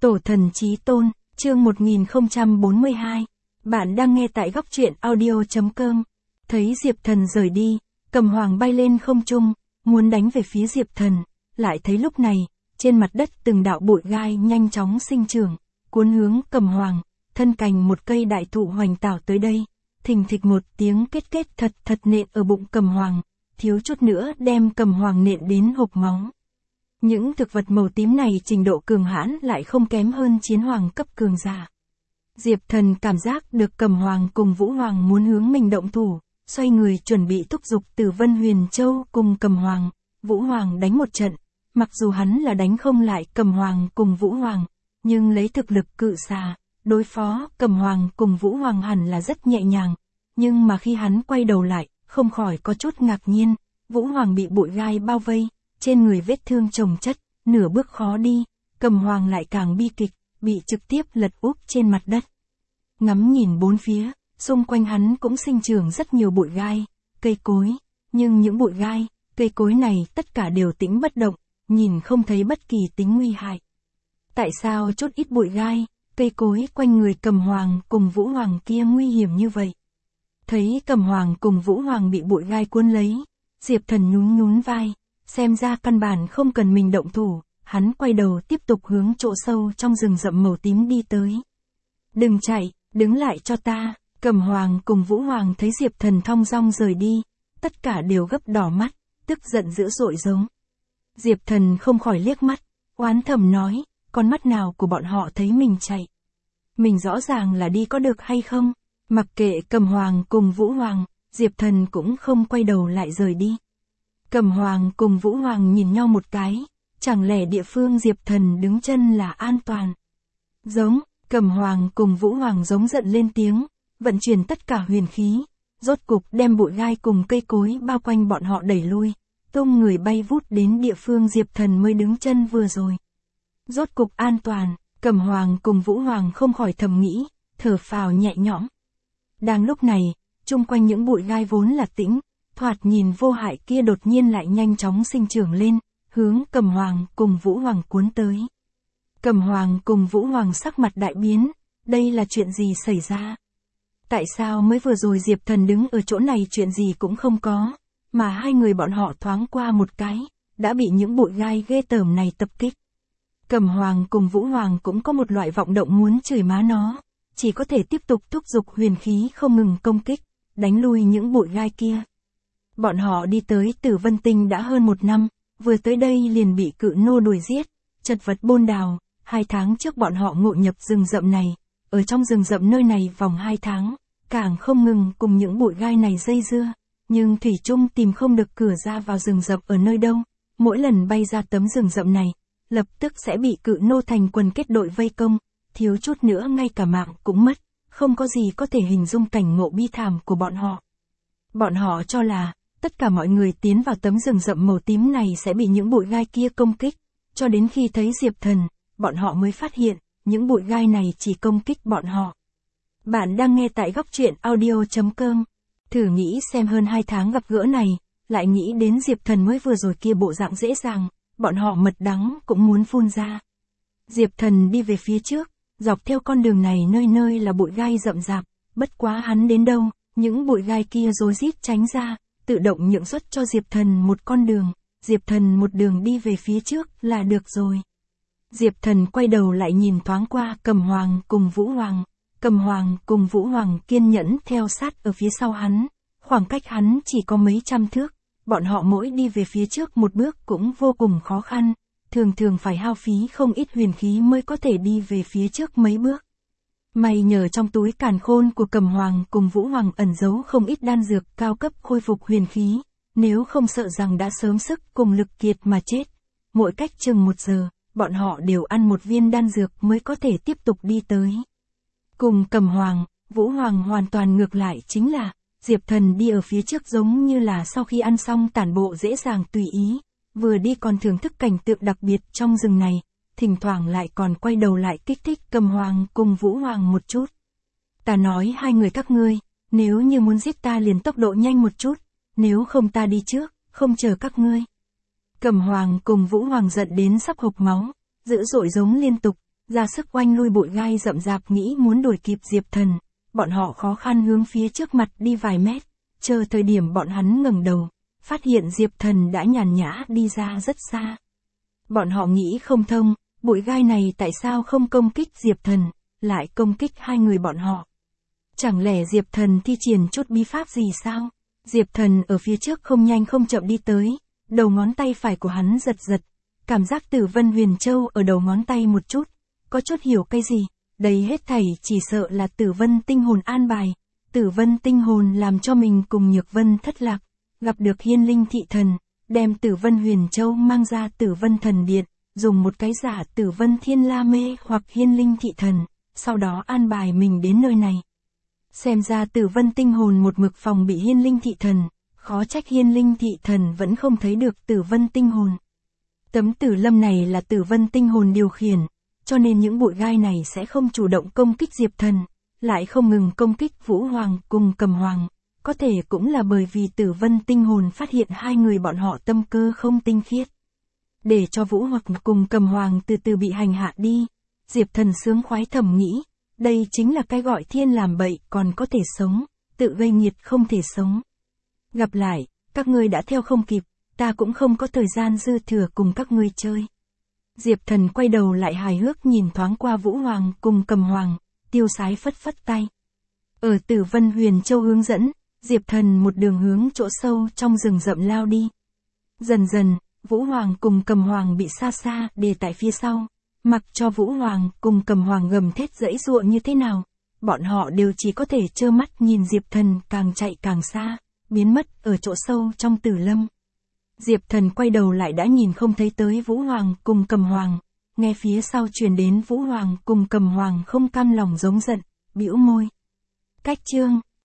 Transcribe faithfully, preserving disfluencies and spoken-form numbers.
Tổ thần chí tôn, chương một nghìn không trăm bốn mươi hai. Bạn đang nghe tại góc truyện audio chấm com. Thấy Diệp Thần rời đi, Cầm Hoàng bay lên không trung, muốn đánh về phía Diệp Thần, lại thấy lúc này, trên mặt đất từng đạo bụi gai nhanh chóng sinh trưởng, cuốn hướng Cầm Hoàng, thân cành một cây đại thụ hoành tảo tới đây, thình thịch một tiếng kết kết thật thật nện ở bụng Cầm Hoàng, thiếu chút nữa đem Cầm Hoàng nện đến hộc máu. Những thực vật màu tím này trình độ cường hãn lại không kém hơn chiến hoàng cấp cường giả. Diệp Thần cảm giác được Cầm Hoàng cùng Vũ Hoàng muốn hướng mình động thủ, xoay người chuẩn bị thúc giục Tử Vân Huyền Châu cùng Cầm Hoàng, Vũ Hoàng đánh một trận. Mặc dù hắn là đánh không lại Cầm Hoàng cùng Vũ Hoàng, nhưng lấy thực lực cự xà, đối phó Cầm Hoàng cùng Vũ Hoàng hẳn là rất nhẹ nhàng. Nhưng mà khi hắn quay đầu lại, không khỏi có chút ngạc nhiên, Vũ Hoàng bị bụi gai bao vây, trên người vết thương chồng chất, nửa bước khó đi, Cầm Hoàng lại càng bi kịch, bị trực tiếp lật úp trên mặt đất. Ngắm nhìn bốn phía, xung quanh hắn cũng sinh trưởng rất nhiều bụi gai, cây cối, nhưng những bụi gai, cây cối này tất cả đều tĩnh bất động, nhìn không thấy bất kỳ tính nguy hại. Tại sao chút ít bụi gai, cây cối quanh người Cầm Hoàng cùng Vũ Hoàng kia nguy hiểm như vậy? Thấy Cầm Hoàng cùng Vũ Hoàng bị bụi gai cuốn lấy, Diệp Thần nhún nhún vai, xem ra căn bản không cần mình động thủ, hắn quay đầu tiếp tục hướng chỗ sâu trong rừng rậm màu tím đi tới. Đừng chạy, đứng lại cho ta. Cầm Hoàng cùng Vũ Hoàng thấy Diệp Thần thong dong rời đi, tất cả đều gấp đỏ mắt, tức giận dữ dội giống. Diệp Thần không khỏi liếc mắt, oán thầm nói, con mắt nào của bọn họ thấy mình chạy. Mình rõ ràng là đi có được hay không? Mặc kệ Cầm Hoàng cùng Vũ Hoàng, Diệp Thần cũng không quay đầu lại rời đi. Cầm Hoàng cùng Vũ Hoàng nhìn nhau một cái, chẳng lẽ địa phương Diệp Thần đứng chân là an toàn? Giống, Cầm Hoàng cùng Vũ Hoàng giống giận lên tiếng, vận chuyển tất cả huyền khí, rốt cục đem bụi gai cùng cây cối bao quanh bọn họ đẩy lui, tung người bay vút đến địa phương Diệp Thần mới đứng chân vừa rồi. Rốt cục an toàn, Cầm Hoàng cùng Vũ Hoàng không khỏi thầm nghĩ, thở phào nhẹ nhõm. Đang lúc này, chung quanh những bụi gai vốn là tĩnh, thoạt nhìn vô hại kia đột nhiên lại nhanh chóng sinh trưởng lên, hướng Cầm Hoàng cùng Vũ Hoàng cuốn tới. Cầm Hoàng cùng Vũ Hoàng sắc mặt đại biến, đây là chuyện gì xảy ra? Tại sao mới vừa rồi Diệp Thần đứng ở chỗ này chuyện gì cũng không có, mà hai người bọn họ thoáng qua một cái, đã bị những bụi gai ghê tởm này tập kích. Cầm Hoàng cùng Vũ Hoàng cũng có một loại vọng động muốn chửi má nó, chỉ có thể tiếp tục thúc giục huyền khí không ngừng công kích, đánh lui những bụi gai kia. Bọn họ đi tới Tử Vân Tinh đã hơn một năm, vừa tới đây liền bị cự nô đuổi giết, chật vật bôn đào, hai tháng trước bọn họ ngộ nhập rừng rậm này, ở trong rừng rậm nơi này vòng hai tháng, càng không ngừng cùng những bụi gai này dây dưa, nhưng thủy chung tìm không được cửa ra vào rừng rậm ở nơi đâu, mỗi lần bay ra tấm rừng rậm này, lập tức sẽ bị cự nô thành quần kết đội vây công, thiếu chút nữa ngay cả mạng cũng mất, không có gì có thể hình dung cảnh ngộ bi thảm của bọn họ. Bọn họ cho là, tất cả mọi người tiến vào tấm rừng rậm màu tím này sẽ bị những bụi gai kia công kích, cho đến khi thấy Diệp Thần, bọn họ mới phát hiện, những bụi gai này chỉ công kích bọn họ. Bạn đang nghe tại góc truyện audio chấm com. Thử nghĩ xem hơn hai tháng gặp gỡ này, lại nghĩ đến Diệp Thần mới vừa rồi kia bộ dạng dễ dàng, bọn họ mật đắng cũng muốn phun ra. Diệp Thần đi về phía trước, dọc theo con đường này nơi nơi là bụi gai rậm rạp, bất quá hắn đến đâu, những bụi gai kia rối rít tránh ra, tự động nhượng xuất cho Diệp Thần một con đường, Diệp Thần một đường đi về phía trước là được rồi. Diệp Thần quay đầu lại nhìn thoáng qua Cầm Hoàng cùng Vũ Hoàng, Cầm Hoàng cùng Vũ Hoàng kiên nhẫn theo sát ở phía sau hắn, khoảng cách hắn chỉ có mấy trăm thước, bọn họ mỗi đi về phía trước một bước cũng vô cùng khó khăn, thường thường phải hao phí không ít huyền khí mới có thể đi về phía trước mấy bước. May nhờ trong túi càn khôn của Cầm Hoàng cùng Vũ Hoàng ẩn giấu không ít đan dược cao cấp khôi phục huyền khí, nếu không sợ rằng đã sớm sức cùng lực kiệt mà chết. Mỗi cách chừng một giờ, bọn họ đều ăn một viên đan dược mới có thể tiếp tục đi tới. Cùng Cầm Hoàng, Vũ Hoàng hoàn toàn ngược lại chính là, Diệp Thần đi ở phía trước giống như là sau khi ăn xong tản bộ dễ dàng tùy ý, vừa đi còn thưởng thức cảnh tượng đặc biệt trong rừng này, thỉnh thoảng lại còn quay đầu lại kích thích Cầm Hoàng cùng Vũ Hoàng một chút. Ta nói hai người các ngươi, nếu như muốn giết ta liền tốc độ nhanh một chút, nếu không ta đi trước, không chờ các ngươi. Cầm Hoàng cùng Vũ Hoàng giận đến sắp hộc máu, dữ dội giống liên tục, ra sức oanh lui bụi gai rậm rạp nghĩ muốn đuổi kịp Diệp Thần. Bọn họ khó khăn hướng phía trước mặt đi vài mét, chờ thời điểm bọn hắn ngẩng đầu, phát hiện Diệp Thần đã nhàn nhã đi ra rất xa. Bọn họ nghĩ không thông, bụi gai này tại sao không công kích Diệp Thần, lại công kích hai người bọn họ. Chẳng lẽ Diệp Thần thi triển chút bí pháp gì sao? Diệp Thần ở phía trước không nhanh không chậm đi tới, đầu ngón tay phải của hắn giật giật, cảm giác Tử Vân Huyền Châu ở đầu ngón tay một chút, có chút hiểu cái gì, đây hết thảy chỉ sợ là Tử Vân tinh hồn an bài, Tử Vân tinh hồn làm cho mình cùng Nhược Vân thất lạc, gặp được Hiên Linh thị thần, đem Tử Vân Huyền Châu mang ra Tử Vân thần điện, dùng một cái giả Tử Vân Thiên La Mê hoặc Hiên Linh thị thần, sau đó an bài mình đến nơi này. Xem ra Tử Vân tinh hồn một mực phòng bị Hiên Linh thị thần, khó trách Hiên Linh thị thần vẫn không thấy được Tử Vân tinh hồn. Tấm tử lâm này là Tử Vân tinh hồn điều khiển, cho nên những bụi gai này sẽ không chủ động công kích Diệp Thần, lại không ngừng công kích Vũ Hoàng cùng Cầm Hoàng, có thể cũng là bởi vì Tử Vân tinh hồn phát hiện hai người bọn họ tâm cơ không tinh khiết. Để cho Vũ Hoàng cùng Cầm Hoàng từ từ bị hành hạ đi, Diệp Thần sướng khoái thầm nghĩ, đây chính là cái gọi thiên làm bậy còn có thể sống, tự gây nghiệt không thể sống. Gặp lại, các ngươi đã theo không kịp, ta cũng không có thời gian dư thừa cùng các ngươi chơi. Diệp Thần quay đầu lại hài hước nhìn thoáng qua Vũ Hoàng cùng Cầm Hoàng, tiêu sái phất phất tay. Ở Tử Vân Huyền Châu hướng dẫn, Diệp Thần một đường hướng chỗ sâu trong rừng rậm lao đi. Dần dần, Vũ Hoàng cùng Cầm Hoàng bị xa xa để tại phía sau, mặc cho Vũ Hoàng cùng Cầm Hoàng gầm thét giãy giụa như thế nào, bọn họ đều chỉ có thể trơ mắt nhìn Diệp Thần càng chạy càng xa, biến mất ở chỗ sâu trong Tử Lâm. Diệp Thần quay đầu lại đã nhìn không thấy tới Vũ Hoàng cùng Cầm Hoàng, nghe phía sau truyền đến Vũ Hoàng cùng Cầm Hoàng không cam lòng giống giận, bĩu môi. Cách chương